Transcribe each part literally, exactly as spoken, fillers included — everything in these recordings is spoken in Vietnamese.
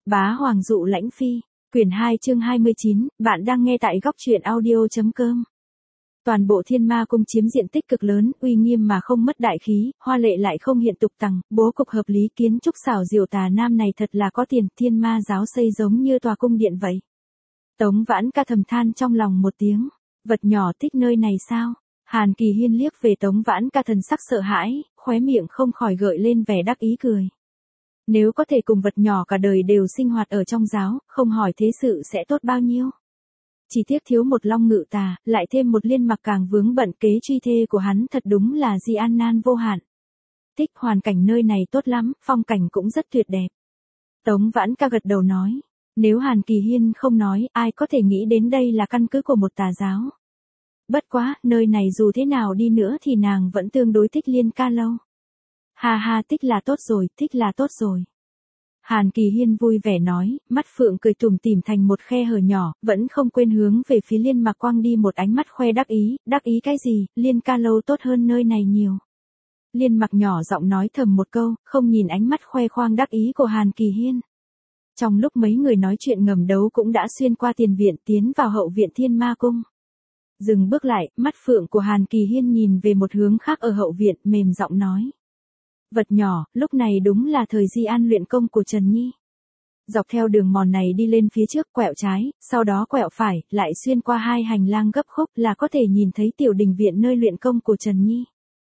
Bá Hoàng dụ lãnh phi, quyển hai chương hai mươi chín, bạn đang nghe tại góc truyện audio.com. Toàn bộ Thiên Ma Cung chiếm diện tích cực lớn, uy nghiêm mà không mất đại khí, hoa lệ lại không hiện tục tằng, bố cục hợp lý, kiến trúc xảo diệu, Tà Nam này thật là có tiền, Thiên Ma giáo xây giống như tòa cung điện vậy. Tống Vãn Ca thầm than trong lòng một tiếng, vật nhỏ thích nơi này sao? Hàn Kỳ Hiên liếc về Tống Vãn Ca, thần sắc sợ hãi, khóe miệng không khỏi gợi lên vẻ đắc ý cười. Nếu có thể cùng vật nhỏ cả đời đều sinh hoạt ở trong giáo, không hỏi thế sự sẽ tốt bao nhiêu. Chỉ tiếc thiếu một long ngự tà, lại thêm một liên mặc càng vướng bận, kế truy thê của hắn thật đúng là di an nan vô hạn. Thích, hoàn cảnh nơi này tốt lắm, phong cảnh cũng rất tuyệt đẹp. Tống Vãn Ca gật đầu nói, nếu Hàn Kỳ Hiên không nói, ai có thể nghĩ đến đây là căn cứ của một tà giáo. Bất quá, nơi này dù thế nào đi nữa thì nàng vẫn tương đối thích Liên Ca Lâu. Ha ha, thích là tốt rồi, thích là tốt rồi. Hàn Kỳ Hiên vui vẻ nói, mắt phượng cười tủm tỉm thành một khe hở nhỏ, vẫn không quên hướng về phía Liên Mặc quăng đi một ánh mắt khoe đắc ý, đắc ý cái gì, Liên Ca Lâu tốt hơn nơi này nhiều. Liên Mặc nhỏ giọng nói thầm một câu, không nhìn ánh mắt khoe khoang đắc ý của Hàn Kỳ Hiên. Trong lúc mấy người nói chuyện ngầm đấu cũng đã xuyên qua tiền viện tiến vào hậu viện Thiên Ma Cung. Dừng bước lại, mắt phượng của Hàn Kỳ Hiên nhìn về một hướng khác ở hậu viện, mềm giọng nói. Vật nhỏ, lúc này đúng là thời di an luyện công của Trần Nhi. Dọc theo đường mòn này đi lên phía trước, quẹo trái, sau đó quẹo phải, lại xuyên qua hai hành lang gấp khúc là có thể nhìn thấy tiểu đình viện nơi luyện công của Trần Nhi.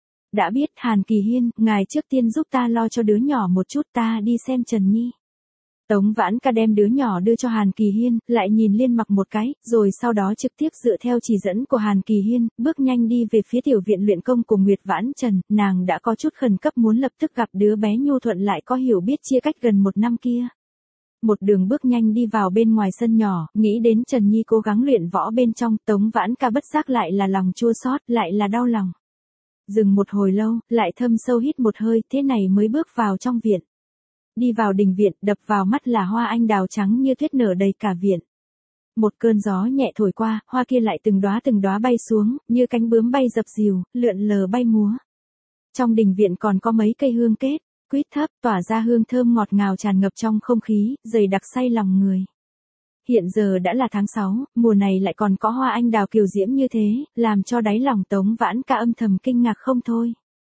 Đã biết, Hàn Kỳ Hiên, ngài trước tiên giúp ta lo cho đứa nhỏ một chút, ta đi xem Trần Nhi. Tống Vãn Ca đem đứa nhỏ đưa cho Hàn Kỳ Hiên, lại nhìn Liên Mặc một cái, rồi sau đó trực tiếp dựa theo chỉ dẫn của Hàn Kỳ Hiên, bước nhanh đi về phía tiểu viện luyện công của Nguyệt Vãn Trần, nàng đã có chút khẩn cấp muốn lập tức gặp đứa bé nhu thuận lại có hiểu biết chia cách gần một năm kia. Một đường bước nhanh đi vào bên ngoài sân nhỏ, nghĩ đến Trần Nhi cố gắng luyện võ bên trong, Tống Vãn Ca bất giác lại là lòng chua xót, lại là đau lòng. Dừng một hồi lâu, lại thâm sâu hít một hơi, thế này mới bước vào trong viện. Đi vào đình viện, đập vào mắt là hoa anh đào trắng như tuyết nở đầy cả viện. Một cơn gió nhẹ thổi qua, hoa kia lại từng đóa từng đóa bay xuống, như cánh bướm bay dập dìu, lượn lờ bay múa. Trong đình viện còn có mấy cây hương kết, quýt thấp, tỏa ra hương thơm ngọt ngào tràn ngập trong không khí, dày đặc say lòng người. Hiện giờ đã là tháng sáu, mùa này lại còn có hoa anh đào kiều diễm như thế, làm cho đáy lòng Tống Vãn Ca âm thầm kinh ngạc không thôi.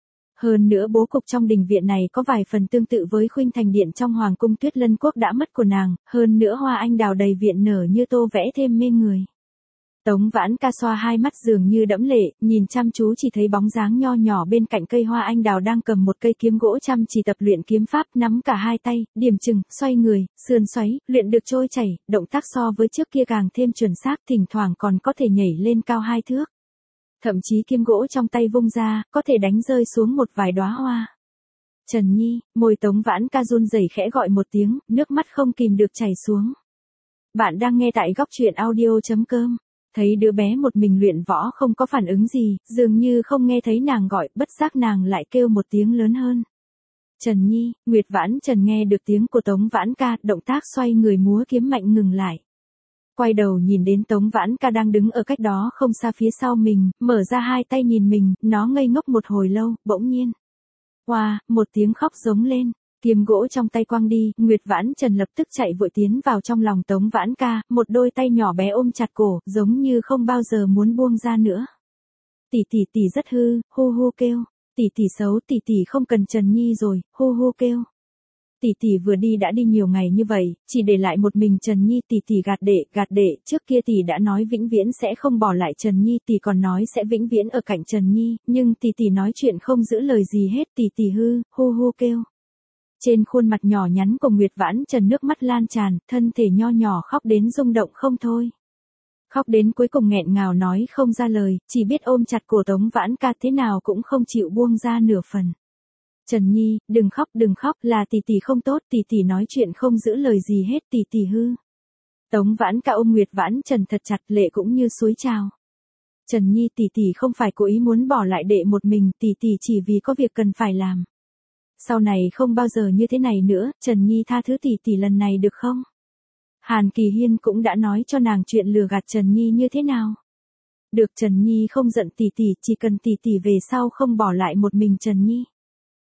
Hơn nữa bố cục trong đình viện này có vài phần tương tự với khuynh thành điện trong Hoàng cung Tuyết Lân Quốc đã mất của nàng, hơn nữa hoa anh đào đầy viện nở như tô vẽ thêm mê người. Tống Vãn Ca xoa hai mắt dường như đẫm lệ, nhìn chăm chú chỉ thấy bóng dáng nho nhỏ bên cạnh cây hoa anh đào đang cầm một cây kiếm gỗ chăm chỉ tập luyện kiếm pháp, nắm cả hai tay, điểm chừng, xoay người, sườn xoáy, luyện được trôi chảy, động tác so với trước kia càng thêm chuẩn xác, thỉnh thoảng còn có thể nhảy lên cao hai thước. Thậm chí kiếm gỗ trong tay vung ra, có thể đánh rơi xuống một vài đóa hoa. Trần Nhi, môi Tống Vãn Ca run rẩy khẽ gọi một tiếng, nước mắt không kìm được chảy xuống. Bạn đang nghe tại góc truyện audio.com. Thấy đứa bé một mình luyện võ không có phản ứng gì, dường như không nghe thấy nàng gọi, bất giác nàng lại kêu một tiếng lớn hơn. Trần Nhi, Nguyệt Vãn Trần nghe được tiếng của Tống Vãn Ca, động tác xoay người múa kiếm mạnh ngừng lại. Quay đầu nhìn đến Tống Vãn Ca đang đứng ở cách đó không xa phía sau mình, mở ra hai tay nhìn mình, nó ngây ngốc một hồi lâu, bỗng nhiên. Hoa, wow, một tiếng khóc giống lên, kiếm gỗ trong tay quăng đi, Nguyệt Vãn Trần lập tức chạy vội tiến vào trong lòng Tống Vãn Ca, một đôi tay nhỏ bé ôm chặt cổ, giống như không bao giờ muốn buông ra nữa. Tỷ tỷ tỷ rất hư, hu hu kêu, tỷ tỷ xấu, tỷ tỷ không cần Trần Nhi rồi, hu hu kêu. Tỷ tỷ vừa đi đã đi nhiều ngày như vậy, chỉ để lại một mình Trần Nhi, tỷ tỷ gạt đệ, gạt đệ, trước kia tỷ đã nói vĩnh viễn sẽ không bỏ lại Trần Nhi, tỷ còn nói sẽ vĩnh viễn ở cạnh Trần Nhi, nhưng tỷ tỷ nói chuyện không giữ lời gì hết, tỷ tỷ hư, hu hu kêu. Trên khuôn mặt nhỏ nhắn của Nguyệt Vãn Trần nước mắt lan tràn, thân thể nho nhỏ khóc đến rung động không thôi. Khóc đến cuối cùng nghẹn ngào nói không ra lời, chỉ biết ôm chặt cổ Tống Vãn Ca thế nào cũng không chịu buông ra nửa phần. Trần Nhi, đừng khóc đừng khóc, là tỷ tỷ không tốt, tỷ tỷ nói chuyện không giữ lời gì hết, tỷ tỷ hư. Tống Vãn Ca ôm Nguyệt Vãn Trần thật chặt, lệ cũng như suối trào. Trần Nhi, tỷ tỷ không phải cố ý muốn bỏ lại đệ một mình, tỷ tỷ chỉ vì có việc cần phải làm. Sau này không bao giờ như thế này nữa, Trần Nhi tha thứ tỷ tỷ lần này được không? Hàn Kỳ Hiên cũng đã nói cho nàng chuyện lừa gạt Trần Nhi như thế nào. Được, Trần Nhi không giận tỷ tỷ, chỉ cần tỷ tỷ về sau không bỏ lại một mình Trần Nhi.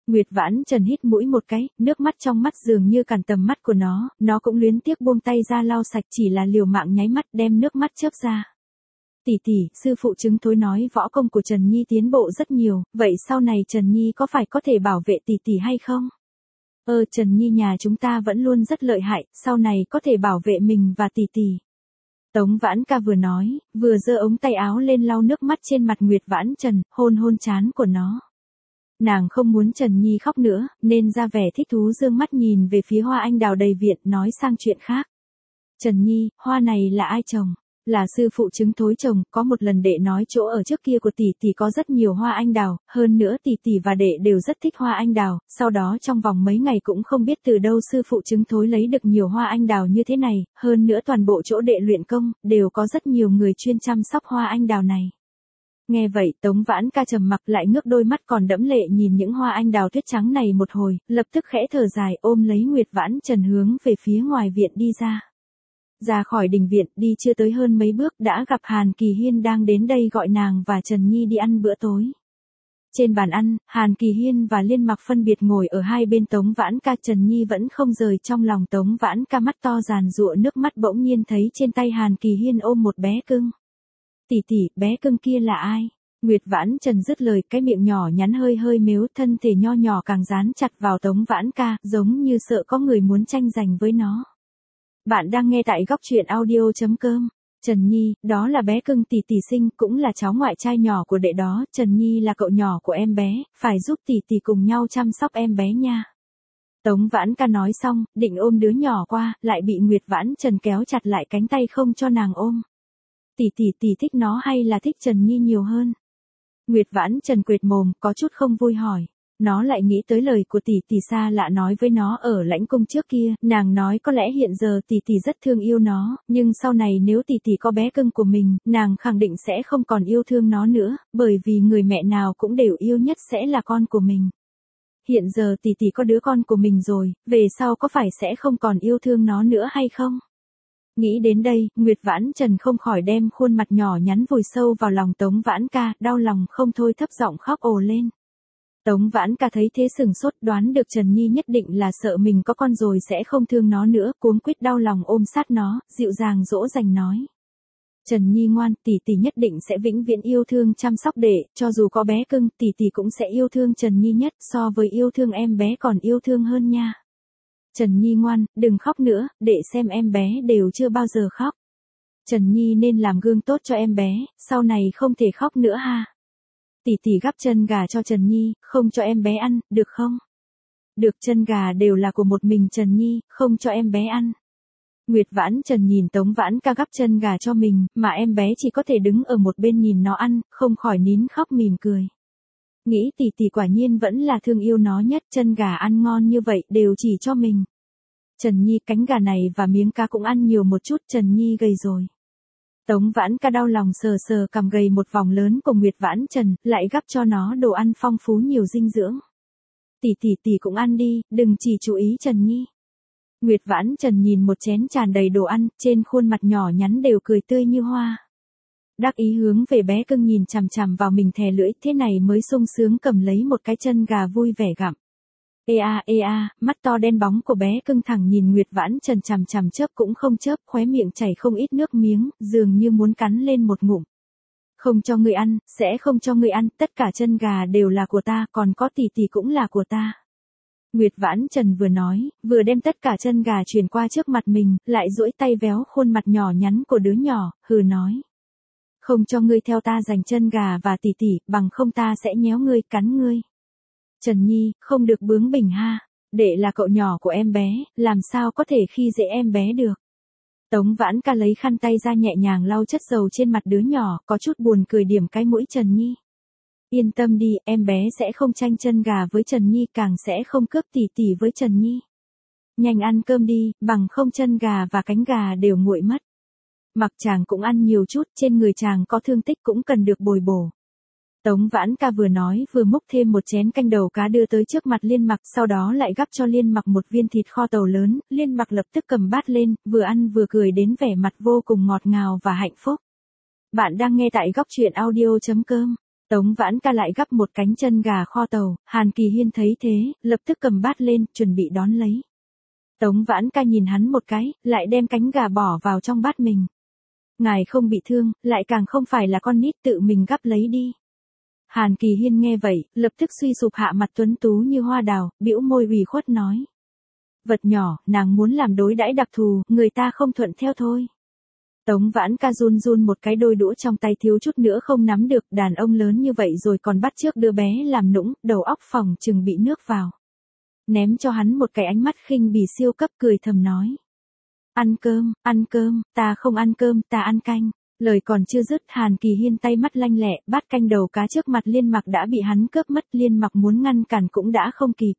Nguyệt Vãn Trần hít mũi một cái, nước mắt trong mắt dường như cản tầm mắt của nó, nó cũng luyến tiếc buông tay ra lau sạch, chỉ là liều mạng nháy mắt đem nước mắt chớp ra. Tỷ tỷ, sư phụ chứng thối nói võ công của Trần Nhi tiến bộ rất nhiều, vậy sau này Trần Nhi có phải có thể bảo vệ tỷ tỷ hay không? Ơ Trần Nhi nhà chúng ta vẫn luôn rất lợi hại, sau này có thể bảo vệ mình và tỷ tỷ. Tống Vãn Ca vừa nói, vừa giơ ống tay áo lên lau nước mắt trên mặt Nguyệt Vãn Trần, hôn hôn trán của nó. Nàng không muốn Trần Nhi khóc nữa, nên ra vẻ thích thú dương mắt nhìn về phía hoa anh đào đầy viện, nói sang chuyện khác. Trần Nhi, hoa này là ai trồng? Là sư phụ chứng thối trồng, có một lần đệ nói chỗ ở trước kia của tỷ tỷ có rất nhiều hoa anh đào, hơn nữa tỷ tỷ và đệ đều rất thích hoa anh đào, sau đó trong vòng mấy ngày cũng không biết từ đâu sư phụ chứng thối lấy được nhiều hoa anh đào như thế này, hơn nữa toàn bộ chỗ đệ luyện công, đều có rất nhiều người chuyên chăm sóc hoa anh đào này. Nghe vậy Tống Vãn Ca trầm mặc lại ngước đôi mắt còn đẫm lệ nhìn những hoa anh đào tuyết trắng này một hồi, lập tức khẽ thở dài ôm lấy Nguyệt Vãn Trần hướng về phía ngoài viện đi ra. Ra khỏi đình viện đi chưa tới hơn mấy bước đã gặp Hàn Kỳ Hiên đang đến đây gọi nàng và Trần Nhi đi ăn bữa tối. Trên bàn ăn, Hàn Kỳ Hiên và Liên Mặc phân biệt ngồi ở hai bên Tống Vãn Ca. Trần Nhi vẫn không rời trong lòng Tống Vãn Ca, mắt to giàn giụa nước mắt bỗng nhiên thấy trên tay Hàn Kỳ Hiên ôm một bé cưng. Tỷ tỷ, bé cưng kia là ai? Nguyệt Vãn Trần dứt lời, cái miệng nhỏ nhắn hơi hơi mếu, thân thể nho nhỏ càng dán chặt vào Tống Vãn Ca, giống như sợ có người muốn tranh giành với nó. Bạn đang nghe tại góc truyện audio chấm com. Trần Nhi, đó là bé cưng tỷ tỷ sinh, cũng là cháu ngoại trai nhỏ của đệ đó, Trần Nhi là cậu nhỏ của em bé, phải giúp tỷ tỷ cùng nhau chăm sóc em bé nha. Tống Vãn Ca nói xong, định ôm đứa nhỏ qua, lại bị Nguyệt Vãn Trần kéo chặt lại cánh tay không cho nàng ôm. Tỷ tỷ tỷ thích nó hay là thích Trần Nhi nhiều hơn? Nguyệt Vãn Trần quệt mồm, có chút không vui hỏi. Nó lại nghĩ tới lời của tỷ tỷ xa lạ nói với nó ở lãnh cung trước kia, nàng nói có lẽ hiện giờ tỷ tỷ rất thương yêu nó, nhưng sau này nếu tỷ tỷ có bé cưng của mình, nàng khẳng định sẽ không còn yêu thương nó nữa, bởi vì người mẹ nào cũng đều yêu nhất sẽ là con của mình. Hiện giờ tỷ tỷ có đứa con của mình rồi, về sau có phải sẽ không còn yêu thương nó nữa hay không? Nghĩ đến đây, Nguyệt Vãn Trần không khỏi đem khuôn mặt nhỏ nhắn vùi sâu vào lòng Tống Vãn Ca, đau lòng không thôi thấp giọng khóc ồ lên. Tống Vãn Ca thấy thế sừng sốt, đoán được Trần Nhi nhất định là sợ mình có con rồi sẽ không thương nó nữa, cuống quýt đau lòng ôm sát nó, dịu dàng dỗ dành nói. Trần Nhi ngoan, tỷ tỷ nhất định sẽ vĩnh viễn yêu thương chăm sóc đệ, cho dù có bé cưng, tỷ tỷ cũng sẽ yêu thương Trần Nhi nhất, so với yêu thương em bé còn yêu thương hơn nha. Trần Nhi ngoan, đừng khóc nữa, đệ xem em bé đều chưa bao giờ khóc. Trần Nhi nên làm gương tốt cho em bé, sau này không thể khóc nữa ha. Tỷ tỷ gắp chân gà cho Trần Nhi, không cho em bé ăn, được không? Được, chân gà đều là của một mình Trần Nhi, không cho em bé ăn. Nguyệt Vãn Trần nhìn Tống Vãn Ca gắp chân gà cho mình, mà em bé chỉ có thể đứng ở một bên nhìn nó ăn, không khỏi nín khóc mỉm cười. Nghĩ tỷ tỷ quả nhiên vẫn là thương yêu nó nhất, chân gà ăn ngon như vậy đều chỉ cho mình. Trần Nhi, cánh gà này và miếng cá cũng ăn nhiều một chút, Trần Nhi gầy rồi. Tống Vãn Ca đau lòng sờ sờ cằm gầy một vòng lớn của Nguyệt Vãn Trần, lại gắp cho nó đồ ăn phong phú nhiều dinh dưỡng. Tỷ tỷ tỷ cũng ăn đi, đừng chỉ chú ý Trần Nhi. Nguyệt Vãn Trần nhìn một chén tràn đầy đồ ăn, trên khuôn mặt nhỏ nhắn đều cười tươi như hoa. Đắc ý hướng về bé cưng nhìn chằm chằm vào mình thè lưỡi, thế này mới sung sướng cầm lấy một cái chân gà vui vẻ gặm. Ê a ê a, mắt to đen bóng của bé cưng thẳng nhìn Nguyệt Vãn Trần chằm chằm chớp cũng không chớp, khóe miệng chảy không ít nước miếng, dường như muốn cắn lên một ngụm. Không cho ngươi ăn, sẽ không cho ngươi ăn, tất cả chân gà đều là của ta, còn có tỷ tỷ cũng là của ta. Nguyệt Vãn Trần vừa nói, vừa đem tất cả chân gà chuyển qua trước mặt mình, lại duỗi tay véo khuôn mặt nhỏ nhắn của đứa nhỏ, hừ nói. Không cho ngươi theo ta giành chân gà và tỷ tỷ, bằng không ta sẽ nhéo ngươi, cắn ngươi. Trần Nhi, không được bướng bỉnh ha, đệ là cậu nhỏ của em bé, làm sao có thể khi dễ em bé được. Tống Vãn Ca lấy khăn tay ra nhẹ nhàng lau chất dầu trên mặt đứa nhỏ, có chút buồn cười điểm cái mũi Trần Nhi. Yên tâm đi, em bé sẽ không tranh chân gà với Trần Nhi, càng sẽ không cướp tỷ tỷ với Trần Nhi. Nhanh ăn cơm đi, bằng không chân gà và cánh gà đều nguội mất. Mặc chàng cũng ăn nhiều chút, trên người chàng có thương tích cũng cần được bồi bổ. Tống Vãn Ca vừa nói vừa múc thêm một chén canh đầu cá đưa tới trước mặt Liên Mặc, sau đó lại gắp cho Liên Mặc một viên thịt kho tàu lớn, Liên Mặc lập tức cầm bát lên, vừa ăn vừa cười đến vẻ mặt vô cùng ngọt ngào và hạnh phúc. Bạn đang nghe tại góc truyện audio chấm com. Tống Vãn Ca lại gắp một cánh chân gà kho tàu, Hàn Kỳ Hiên thấy thế, lập tức cầm bát lên, chuẩn bị đón lấy. Tống Vãn Ca nhìn hắn một cái, lại đem cánh gà bỏ vào trong bát mình. Ngài không bị thương, lại càng không phải là con nít, tự mình gắp lấy đi. Hàn Kỳ Hiên nghe vậy, lập tức suy sụp hạ mặt tuấn tú như hoa đào, bĩu môi ủy khuất nói. Vật nhỏ, nàng muốn làm đối đãi đặc thù, người ta không thuận theo thôi. Tống Vãn Ca run run một cái đôi đũa trong tay thiếu chút nữa không nắm được, đàn ông lớn như vậy rồi còn bắt chước đứa bé làm nũng, đầu óc phòng chừng bị nước vào. Ném cho hắn một cái ánh mắt khinh bỉ siêu cấp, cười thầm nói. Ăn cơm, ăn cơm, ta không ăn cơm, ta ăn canh. Lời còn chưa dứt, Hàn Kỳ Hiên tay mắt lanh lẹ, bát canh đầu cá trước mặt Liên Mặc đã bị hắn cướp mất, Liên Mặc muốn ngăn cản cũng đã không kịp.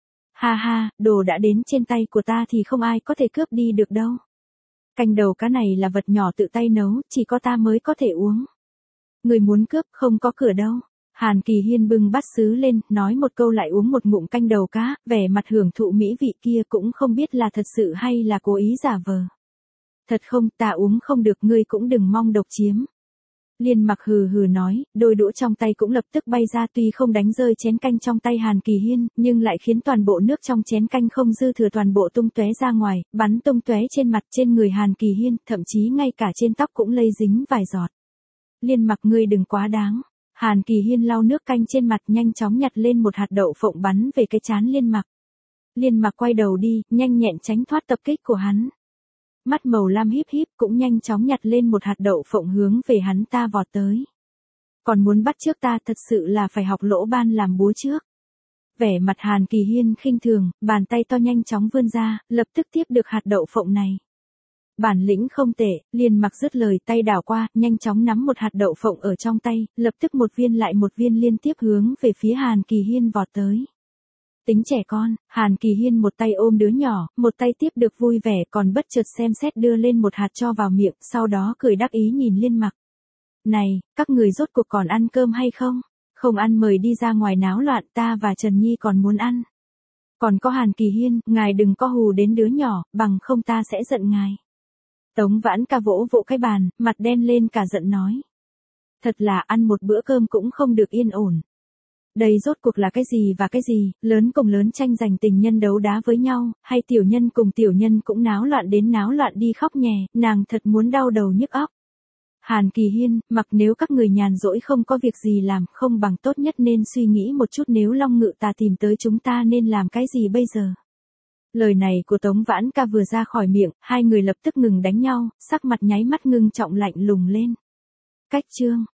Ha ha, đồ đã đến trên tay của ta thì không ai có thể cướp đi được đâu. Canh đầu cá này là vật nhỏ tự tay nấu, chỉ có ta mới có thể uống. Người muốn cướp không có cửa đâu. Hàn Kỳ Hiên bưng bát sứ lên, nói một câu lại uống một ngụm canh đầu cá, vẻ mặt hưởng thụ mỹ vị kia cũng không biết là thật sự hay là cố ý giả vờ. Thật không, ta uống không được, ngươi cũng đừng mong độc chiếm. Liên Mặc hừ hừ nói, đôi đũa trong tay cũng lập tức bay ra, tuy không đánh rơi chén canh trong tay Hàn Kỳ Hiên, nhưng lại khiến toàn bộ nước trong chén canh không dư thừa toàn bộ tung tóe ra ngoài, bắn tung tóe trên mặt, trên người Hàn Kỳ Hiên, thậm chí ngay cả trên tóc cũng lây dính vài giọt. Liên Mặc, ngươi đừng quá đáng. Hàn Kỳ Hiên lau nước canh trên mặt, nhanh chóng nhặt lên một hạt đậu phộng bắn về cái trán Liên Mặc. Liên Mặc quay đầu đi, nhanh nhẹn tránh thoát tập kích của hắn. Mắt màu lam híp híp cũng nhanh chóng nhặt lên một hạt đậu phộng hướng về hắn ta vọt tới. Còn muốn bắt trước ta, thật sự là phải học Lỗ Ban làm búa trước. Vẻ mặt Hàn Kỳ Hiên khinh thường, bàn tay to nhanh chóng vươn ra, lập tức tiếp được hạt đậu phộng này. Bản lĩnh không tệ, Liên Mặc dứt lời, tay đảo qua, nhanh chóng nắm một hạt đậu phộng ở trong tay, lập tức một viên lại một viên liên tiếp hướng về phía Hàn Kỳ Hiên vọt tới. Tính trẻ con, Hàn Kỳ Hiên một tay ôm đứa nhỏ, một tay tiếp được vui vẻ, còn bất chợt xem xét đưa lên một hạt cho vào miệng, sau đó cười đắc ý nhìn Liên Mặc. Này, các người rốt cuộc còn ăn cơm hay không? Không ăn mời đi ra ngoài náo loạn, ta và Trần Nhi còn muốn ăn. Còn có Hàn Kỳ Hiên, ngài đừng có hù đến đứa nhỏ, bằng không ta sẽ giận ngài. Tống Vãn Ca vỗ vỗ cái bàn, mặt đen lên cả giận nói. Thật là ăn một bữa cơm cũng không được yên ổn. Đây rốt cuộc là cái gì và cái gì, lớn cùng lớn tranh giành tình nhân đấu đá với nhau, hay tiểu nhân cùng tiểu nhân cũng náo loạn đến náo loạn đi khóc nhè, nàng thật muốn đau đầu nhức óc. Hàn Kỳ Hiên, mặc nếu các người nhàn rỗi không có việc gì làm, không bằng tốt nhất nên suy nghĩ một chút nếu Long Ngự Tà tìm tới chúng ta nên làm cái gì bây giờ. Lời này của Tống Vãn Ca vừa ra khỏi miệng, hai người lập tức ngừng đánh nhau, sắc mặt nháy mắt ngưng trọng lạnh lùng lên. Cách chương